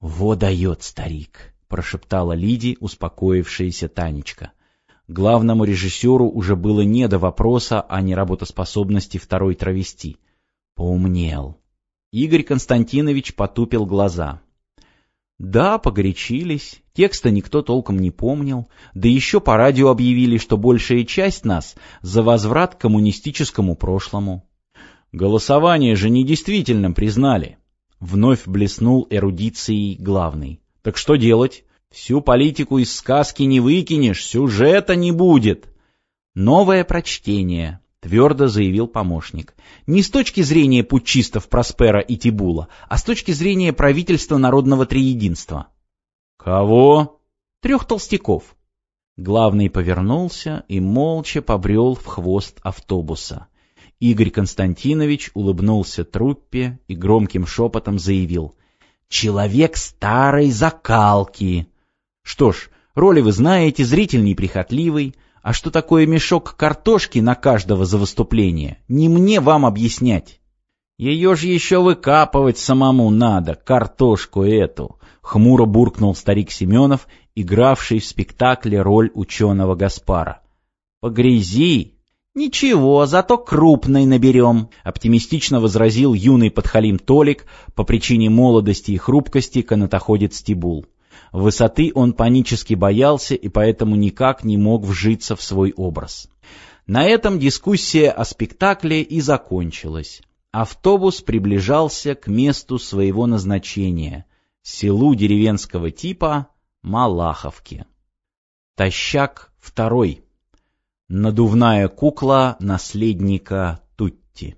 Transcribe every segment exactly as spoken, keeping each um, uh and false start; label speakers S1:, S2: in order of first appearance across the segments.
S1: «Во дает старик», — прошептала Лиде успокоившаяся Танечка. Главному режиссеру уже было не до вопроса о неработоспособности второй травести. Поумнел. Игорь Константинович потупил глаза. Да, погорячились, текста никто толком не помнил, да еще по радио объявили, что большая часть нас за возврат к коммунистическому прошлому. Голосование же недействительным признали. Вновь блеснул эрудицией главный. Так что делать? Всю политику из сказки не выкинешь, сюжета не будет. Новое прочтение, твердо заявил помощник. Не с точки зрения путчистов Проспера и Тибула, а с точки зрения правительства народного триединства. Кого? Трех толстяков. Главный повернулся и молча побрел в хвост автобуса. Игорь Константинович улыбнулся труппе и громким шепотом заявил: «Человек старой закалки». Что ж, роли вы знаете, зритель неприхотливый, а что такое мешок картошки на каждого за выступление, не мне вам объяснять. Ее ж еще выкапывать самому надо, картошку эту, хмуро буркнул старик Семенов, игравший в спектакле роль ученого Гаспара. Погрязи. «Ничего, зато крупной наберем», — оптимистично возразил юный подхалим Толик, по причине молодости и хрупкости канатоходец Тибул. Высоты он панически боялся и поэтому никак не мог вжиться в свой образ. На этом дискуссия о спектакле и закончилась. Автобус приближался к месту своего назначения — селу деревенского типа Малаховки. Тощак второй. Надувная кукла наследника Тутти.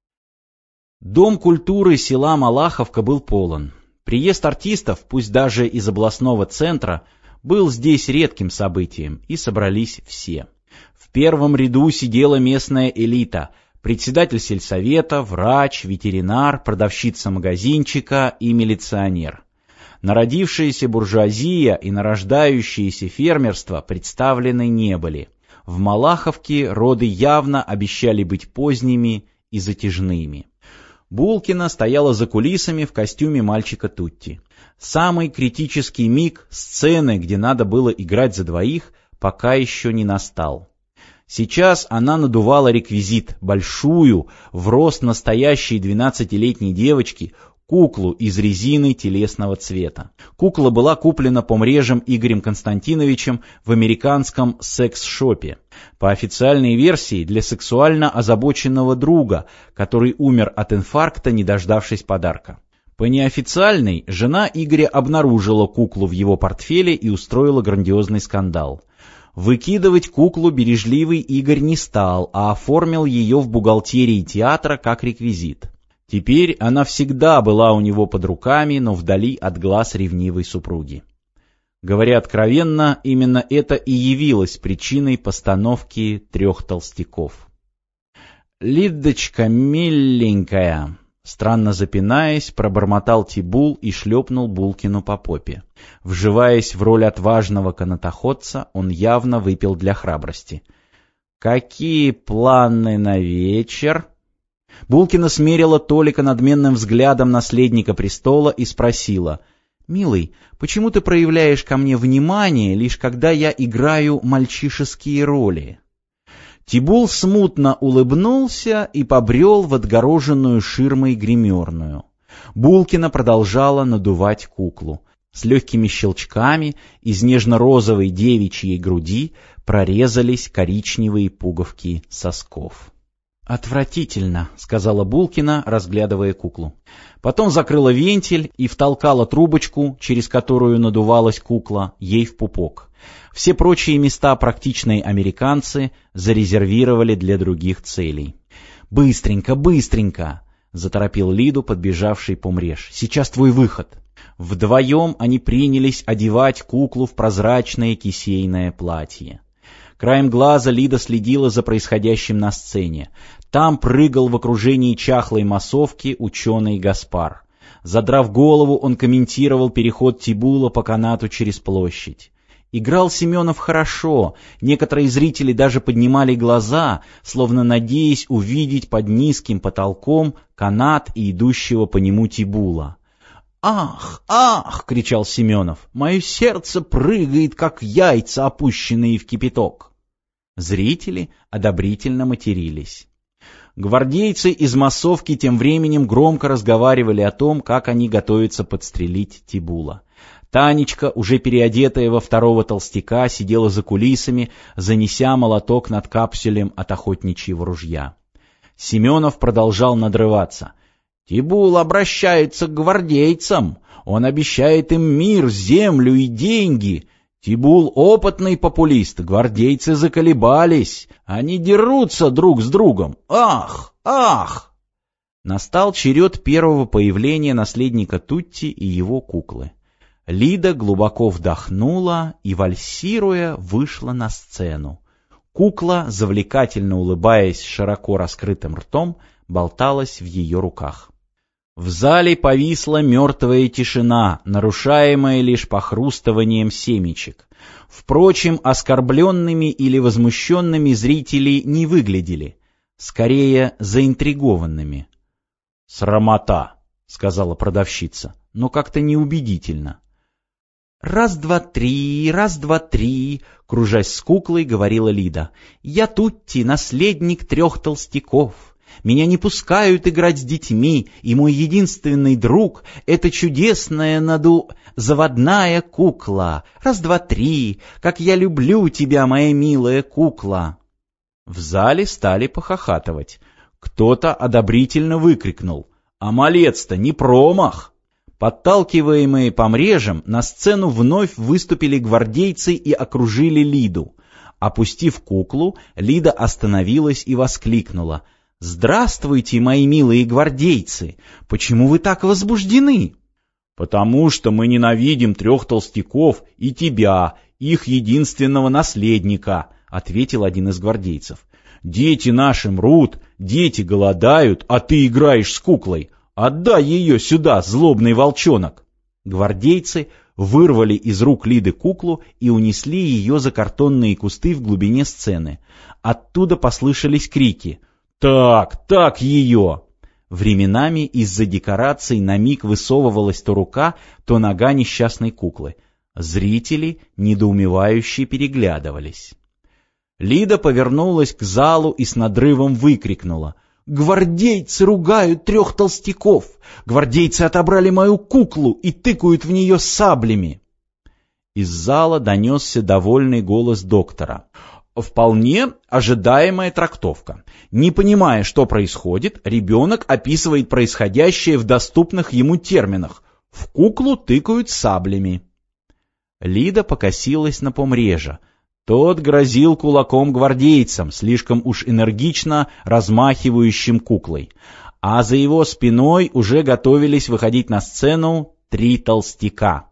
S1: Дом культуры села Малаховка был полон. Приезд артистов, пусть даже из областного центра, был здесь редким событием, и собрались все. В первом ряду сидела местная элита: председатель сельсовета, врач, ветеринар, продавщица магазинчика и милиционер. Народившаяся буржуазия и нарождающееся фермерство представлены не были. В Малаховке роды явно обещали быть поздними и затяжными. Булкина стояла за кулисами в костюме мальчика Тутти. Самый критический миг сцены, где надо было играть за двоих, пока еще не настал. Сейчас она надувала реквизит, большую, в рост настоящей двенадцатилетней девочки, куклу из резины телесного цвета. Кукла была куплена помрежем Игорем Константиновичем в американском секс-шопе. По официальной версии, для сексуально озабоченного друга, который умер от инфаркта, не дождавшись подарка. По неофициальной, жена Игоря обнаружила куклу в его портфеле и устроила грандиозный скандал. Выкидывать куклу бережливый Игорь не стал, а оформил ее в бухгалтерии театра как реквизит. Теперь она всегда была у него под руками, но вдали от глаз ревнивой супруги. Говоря откровенно, именно это и явилось причиной постановки «Трех толстяков». «Лидочка, миленькая», странно запинаясь, пробормотал Тибул и шлепнул Булкину по попе. Вживаясь в роль отважного канатоходца, он явно выпил для храбрости. «Какие планы на вечер?» Булкина смерила Толика надменным взглядом наследника престола и спросила: «Милый, почему ты проявляешь ко мне внимание, лишь когда я играю мальчишеские роли?» Тибул смутно улыбнулся и побрел в отгороженную ширмой гримерную. Булкина продолжала надувать куклу. С легкими щелчками из нежно-розовой девичьей груди прорезались коричневые пуговки сосков. «Отвратительно», — сказала Булкина, разглядывая куклу. Потом закрыла вентиль и втолкала трубочку, через которую надувалась кукла, ей в пупок. Все прочие места практичные американцы зарезервировали для других целей. «Быстренько, быстренько!» — заторопил Лиду подбежавший помреж. «Сейчас твой выход!» Вдвоем они принялись одевать куклу в прозрачное кисейное платье. Краем глаза Лида следила за происходящим на сцене. Там прыгал в окружении чахлой массовки ученый Гаспар. Задрав голову, он комментировал переход Тибула по канату через площадь. Играл Семенов хорошо, некоторые зрители даже поднимали глаза, словно надеясь увидеть под низким потолком канат и идущего по нему Тибула. «Ах, ах!» — кричал Семенов. «Мое сердце прыгает, как яйца, опущенные в кипяток». Зрители одобрительно матерились. Гвардейцы из массовки тем временем громко разговаривали о том, как они готовятся подстрелить Тибула. Танечка, уже переодетая во второго толстяка, сидела за кулисами, занеся молоток над капсюлем от охотничьего ружья. Семенов продолжал надрываться. «Тибул обращается к гвардейцам. Он обещает им мир, землю и деньги. Тибул — опытный популист, гвардейцы заколебались. Они дерутся друг с другом. Ах! Ах!» Настал черед первого появления наследника Тутти и его куклы. Лида глубоко вдохнула и, вальсируя, вышла на сцену. Кукла, завлекательно улыбаясь широко раскрытым ртом, болталась в ее руках. В зале повисла мертвая тишина, нарушаемая лишь похрустыванием семечек. Впрочем, оскорбленными или возмущенными зрители не выглядели, скорее заинтригованными. «Срамота», — сказала продавщица, но как-то неубедительно. «Раз-два-три, раз-два-три», — кружась с куклой, говорила Лида. «Я Тутти, наследник трех толстяков. Меня не пускают играть с детьми, и мой единственный друг — это чудесная наду... заводная кукла. Раз-два-три, как я люблю тебя, моя милая кукла». В зале стали похохатывать. Кто-то одобрительно выкрикнул: «А малец-то не промах!» Подталкиваемые помрежем, на сцену вновь выступили гвардейцы и окружили Лиду. Опустив куклу, Лида остановилась и воскликнула: «Здравствуйте, мои милые гвардейцы! Почему вы так возбуждены?» «Потому что мы ненавидим трех толстяков и тебя, их единственного наследника», — ответил один из гвардейцев. «Дети наши мрут, дети голодают, а ты играешь с куклой. Отдай ее сюда, злобный волчонок!» Гвардейцы вырвали из рук Лиды куклу и унесли ее за картонные кусты в глубине сцены. Оттуда послышались крики: «Так, так ее!» Временами из-за декораций на миг высовывалась то рука, то нога несчастной куклы. Зрители недоумевающе переглядывались. Лида повернулась к залу и с надрывом выкрикнула: «Гвардейцы ругают трех толстяков! Гвардейцы отобрали мою куклу и тыкают в нее саблями!» Из зала донесся довольный голос доктора. Вполне ожидаемая трактовка. Не понимая, что происходит, ребенок описывает происходящее в доступных ему терминах. В куклу тыкают саблями. Лида покосилась на помрежа. Тот грозил кулаком гвардейцам, слишком уж энергично размахивающим куклой. А за его спиной уже готовились выходить на сцену три толстяка.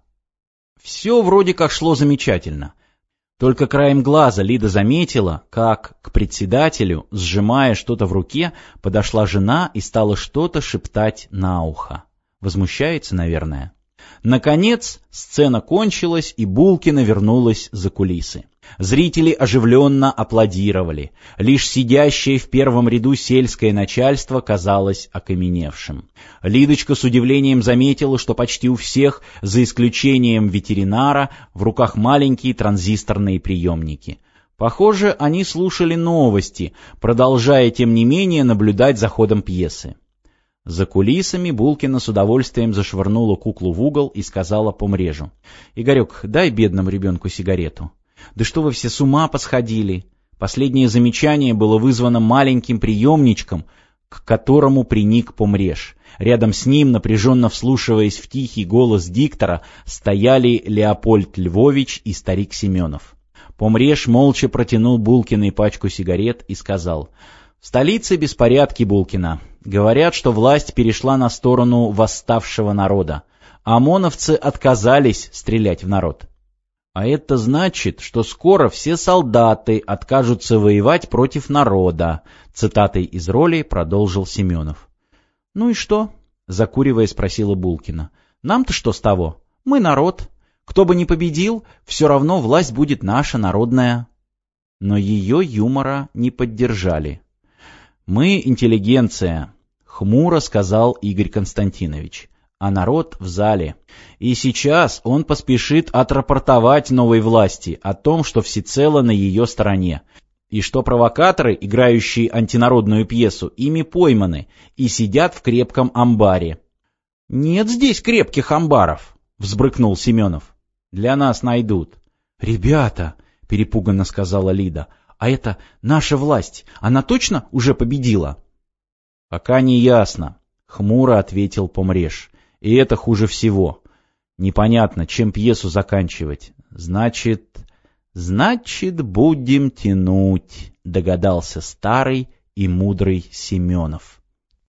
S1: Все вроде как шло замечательно. Только краем глаза Лида заметила, как к председателю, сжимая что-то в руке, подошла жена и стала что-то шептать на ухо. Возмущается, наверное. Наконец сцена кончилась, и Булкина вернулась за кулисы. Зрители оживленно аплодировали. Лишь сидящее в первом ряду сельское начальство казалось окаменевшим. Лидочка с удивлением заметила, что почти у всех, за исключением ветеринара, в руках маленькие транзисторные приемники. Похоже, они слушали новости, продолжая, тем не менее, наблюдать за ходом пьесы. За кулисами Булкина с удовольствием зашвырнула куклу в угол и сказала помрежу: «Игорек, дай бедному ребенку сигарету». «Да что вы все с ума посходили?» Последнее замечание было вызвано маленьким приемничком, к которому приник помреж. Рядом с ним, напряженно вслушиваясь в тихий голос диктора, стояли Леопольд Львович и старик Семенов. Помреж молча протянул Булкиной пачку сигарет и сказал: «В столице беспорядки, Булкина. Говорят, что власть перешла на сторону восставшего народа. ОМОНовцы отказались стрелять в народ. А это значит, что скоро все солдаты откажутся воевать против народа», цитатой из роли продолжил Семенов. «Ну и что?» — закуривая спросила Булкина. «Нам-то что с того? Мы народ. Кто бы ни победил, все равно власть будет наша, народная». Но ее юмора не поддержали. «Мы интеллигенция», — хмуро сказал Игорь Константинович. а народ в зале. И сейчас он поспешит отрапортовать новой власти о том, что всецело на ее стороне, и что провокаторы, играющие антинародную пьесу, ими пойманы и сидят в крепком амбаре. «Нет здесь крепких амбаров», — взбрыкнул Семенов. «Для нас найдут». «Ребята», — перепуганно сказала Лида, — «а это наша власть, она точно уже победила?» «Пока не ясно», — хмуро ответил Помреж. «И это хуже всего. Непонятно, чем пьесу заканчивать. Значит... значит, будем тянуть», — догадался старый и мудрый Семенов.